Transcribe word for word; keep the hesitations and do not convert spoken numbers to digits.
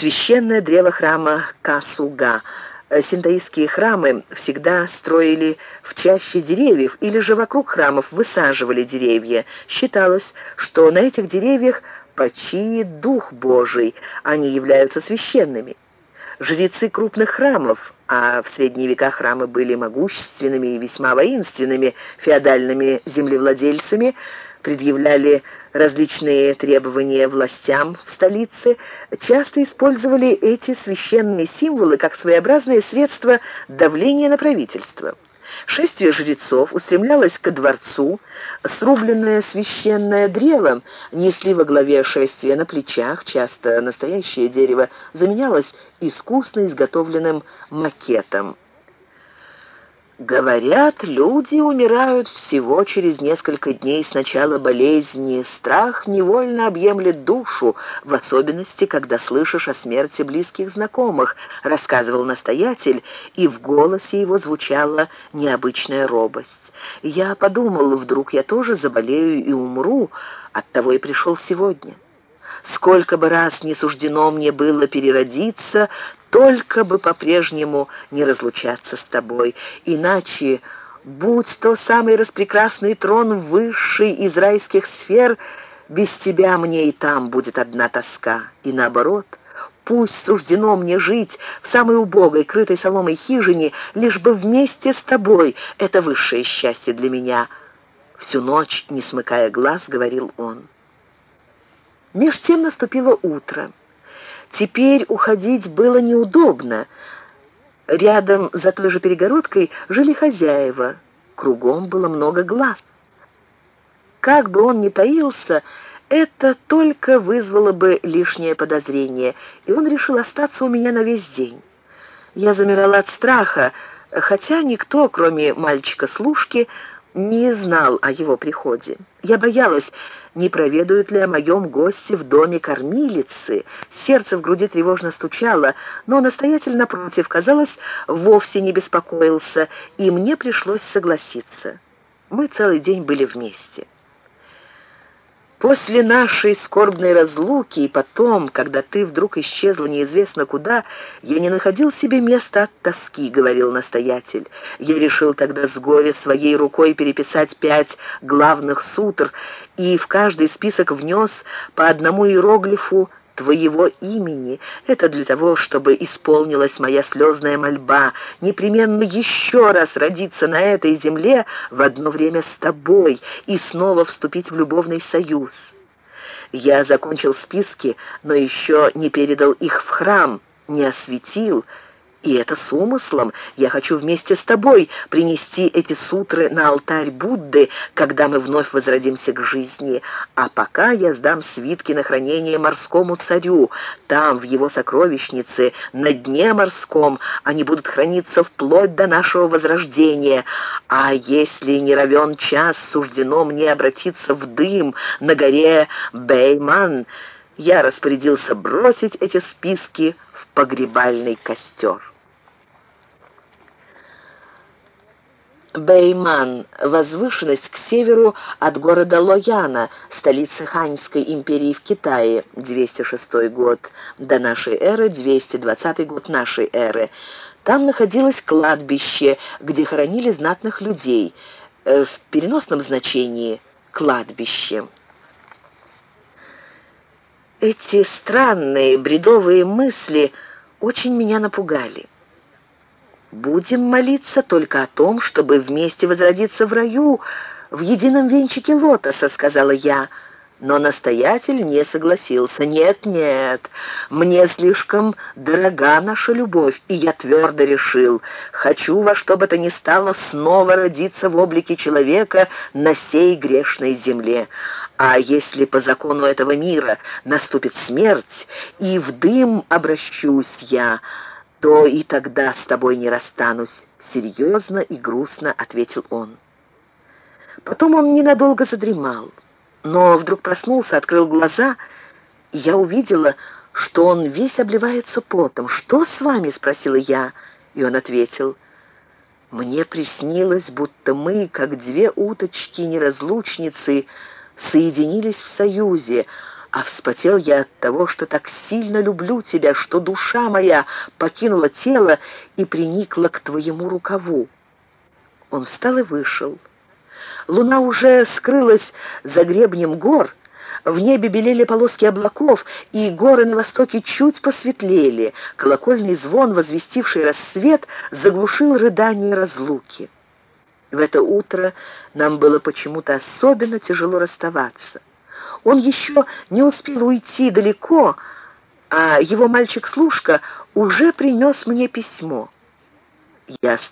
священное древо храма Касуга. Синтоистские храмы всегда строили в чаще деревьев или же вокруг храмов высаживали деревья. Считалось, что на этих деревьях почиет Дух Божий, они являются священными. Жрецы крупных храмов, а в средние века храмы были могущественными и весьма воинственными феодальными землевладельцами, предъявляли различные требования властям в столице, часто использовали эти священные символы как своеобразное средство давления на правительство. Шествие жрецов устремлялось ко дворцу, срубленное священное древо несли во главе шествия на плечах, часто настоящее дерево заменялось искусно изготовленным макетом. Говорят, люди умирают всего через несколько дней с начала болезни. Страх невольно объемлет душу, в особенности, когда слышишь о смерти близких знакомых, рассказывал настоятель, и в голосе его звучала необычная робость. Я подумал, вдруг я тоже заболею и умру, оттого и пришел сегодня. Сколько бы раз не суждено мне было переродиться, только бы по-прежнему не разлучаться с тобой, иначе, будь то самый распрекрасный трон высший из райских сфер, без тебя мне и там будет одна тоска, и наоборот, пусть суждено мне жить в самой убогой, крытой соломой хижине, лишь бы вместе с тобой, это высшее счастье для меня. Всю ночь, не смыкая глаз, говорил он. Меж тем наступило утро. Теперь уходить было неудобно. Рядом за той же перегородкой жили хозяева. Кругом было много глаз. Как бы он ни таился, это только вызвало бы лишнее подозрение, и он решил остаться у меня на весь день. Я замирала от страха, хотя никто, кроме мальчика-служки, не знал о его приходе. Я боялась, не проведают ли о моем госте в доме кормилицы. Сердце в груди тревожно стучало, но настоятель, напротив, казалось, вовсе не беспокоился, и мне пришлось согласиться. Мы целый день были вместе. После нашей скорбной разлуки и потом, когда ты вдруг исчезла неизвестно куда, я не находил себе места от тоски, говорил настоятель. Я решил тогда с горя своей рукой переписать пять главных сутр и в каждый список внес по одному иероглифу твоего имени. Это для того, чтобы исполнилась моя слезная мольба непременно еще раз родиться на этой земле в одно время с тобой и снова вступить в любовный союз. Я закончил списки, но еще не передал их в храм, не осветил, и это с умыслом. Я хочу вместе с тобой принести эти сутры на алтарь Будды, когда мы вновь возродимся к жизни. А пока я сдам свитки на хранение морскому царю. Там, в его сокровищнице, на дне морском, они будут храниться вплоть до нашего возрождения. А если не равен час суждено мне обратиться в дым на горе Бэйман, я распорядился бросить эти списки в погребальный костер. Бэйман – возвышенность к северу от города Лояна, столицы Ханьской империи в Китае, двести шестой год до нашей эры, двести двадцатый год нашей эры. Там находилось кладбище, где хоронили знатных людей, в переносном значении «кладбище». Эти странные бредовые мысли очень меня напугали. Будем молиться только о том, чтобы вместе возродиться в раю, в едином венчике лотоса, сказала я. Но настоятель не согласился. Нет, нет, мне слишком дорога наша любовь, и я твердо решил, хочу во что бы то ни стало снова родиться в облике человека на сей грешной земле. А если по закону этого мира наступит смерть, и в дым обращусь я, то и тогда с тобой не расстанусь, серьезно и грустно ответил он. Потом он ненадолго задремал, но вдруг проснулся, открыл глаза, и я увидела, что он весь обливается потом. «Что с вами?» — спросила я, и он ответил: «Мне приснилось, будто мы, как две уточки-неразлучницы, соединились в союзе, А вспотел я от того, что так сильно люблю тебя, что душа моя покинула тело и приникла к твоему рукаву». Он встал и вышел. Луна уже скрылась за гребнем гор, в небе белели полоски облаков, и горы на востоке чуть посветлели. Колокольный звон, возвестивший рассвет, заглушил рыдание разлуки. В это утро нам было почему-то особенно тяжело расставаться. Он еще не успел уйти далеко, а его мальчик-служка уже принес мне письмо. Я